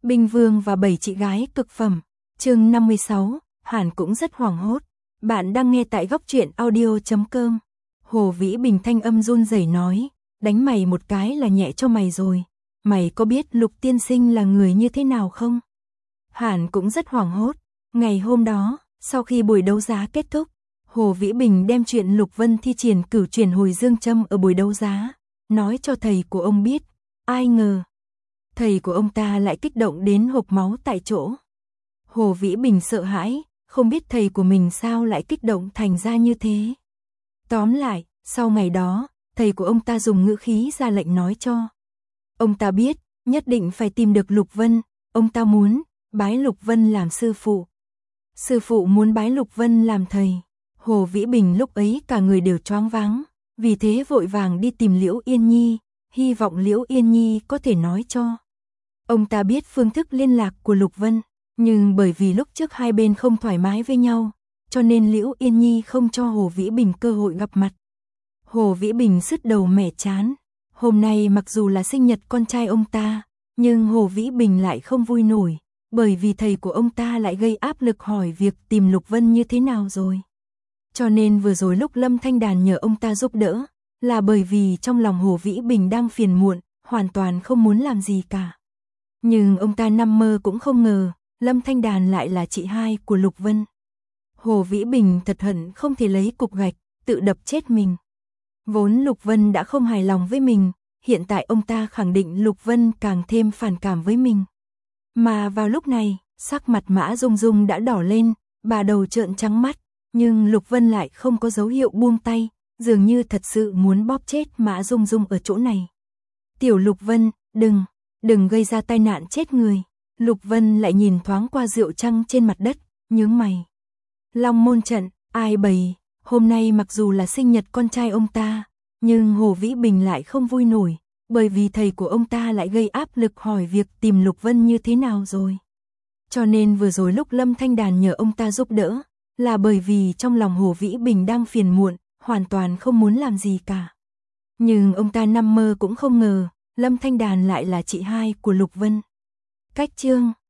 Bình Vương và 7 chị gái cực phẩm. Chương 56, Hàn cũng rất hoảng hốt. Bạn đang nghe tại góc truyện audio.com. Hồ Vĩ Bình thanh âm run rẩy nói, đánh mày một cái là nhẹ cho mày rồi. Mày có biết Lục tiên sinh là người như thế nào không? Hàn cũng rất hoảng hốt. Ngày hôm đó, sau khi buổi đấu giá kết thúc, Hồ Vĩ Bình đem chuyện Lục Vân thi triển cửu chuyển hồi dương châm ở buổi đấu giá, nói cho thầy của ông biết. Ai ngờ, thầy của ông ta lại kích động đến hộc máu tại chỗ. Hồ Vĩ Bình sợ hãi, không biết thầy của mình sao lại kích động thành ra như thế. Tóm lại, sau ngày đó, thầy của ông ta dùng ngữ khí ra lệnh nói cho ông ta biết, nhất định phải tìm được Lục Vân, ông ta muốn bái Lục Vân làm sư phụ. Sư phụ muốn bái Lục Vân làm thầy. Hồ Vĩ Bình lúc ấy cả người đều choáng váng, vì thế vội vàng đi tìm Liễu Yên Nhi, hy vọng Liễu Yên Nhi có thể nói cho ông ta biết phương thức liên lạc của Lục Vân, nhưng bởi vì lúc trước hai bên không thoải mái với nhau, cho nên Liễu Yên Nhi không cho Hồ Vĩ Bình cơ hội gặp mặt. Hồ Vĩ Bình sứt đầu mẻ chán, hôm nay mặc dù là sinh nhật con trai ông ta, nhưng Hồ Vĩ Bình lại không vui nổi, bởi vì thầy của ông ta lại gây áp lực hỏi việc tìm Lục Vân như thế nào rồi. Cho nên vừa rồi lúc Lâm Thanh Đàn nhờ ông ta giúp đỡ, là bởi vì trong lòng Hồ Vĩ Bình đang phiền muộn, hoàn toàn không muốn làm gì cả. Nhưng ông ta nằm mơ cũng không ngờ, Lâm Thanh Đàn lại là chị hai của Lục Vân. Hồ Vĩ Bình thật hận không thể lấy cục gạch, tự đập chết mình. Vốn Lục Vân đã không hài lòng với mình, hiện tại ông ta khẳng định Lục Vân càng thêm phản cảm với mình. Mà vào lúc này, sắc mặt Mã Dung Dung đã đỏ lên, bà đầu trợn trắng mắt, nhưng Lục Vân lại không có dấu hiệu buông tay, dường như thật sự muốn bóp chết Mã Dung Dung ở chỗ này. Tiểu Lục Vân, đừng gây ra tai nạn chết người. Lục Vân lại nhìn thoáng qua rượu trăng trên mặt đất, nhướng mày. Long Môn trận, ai bày, hôm nay mặc dù là sinh nhật con trai ông ta, nhưng Hồ Vĩ Bình lại không vui nổi, bởi vì thầy của ông ta lại gây áp lực hỏi việc tìm Lục Vân như thế nào rồi. Cho nên vừa rồi lúc Lâm Thanh Đàn nhờ ông ta giúp đỡ, là bởi vì trong lòng Hồ Vĩ Bình đang phiền muộn, hoàn toàn không muốn làm gì cả. Nhưng ông ta nằm mơ cũng không ngờ, Lâm Thanh Đàn lại là chị hai của Lục Vân. Cách chương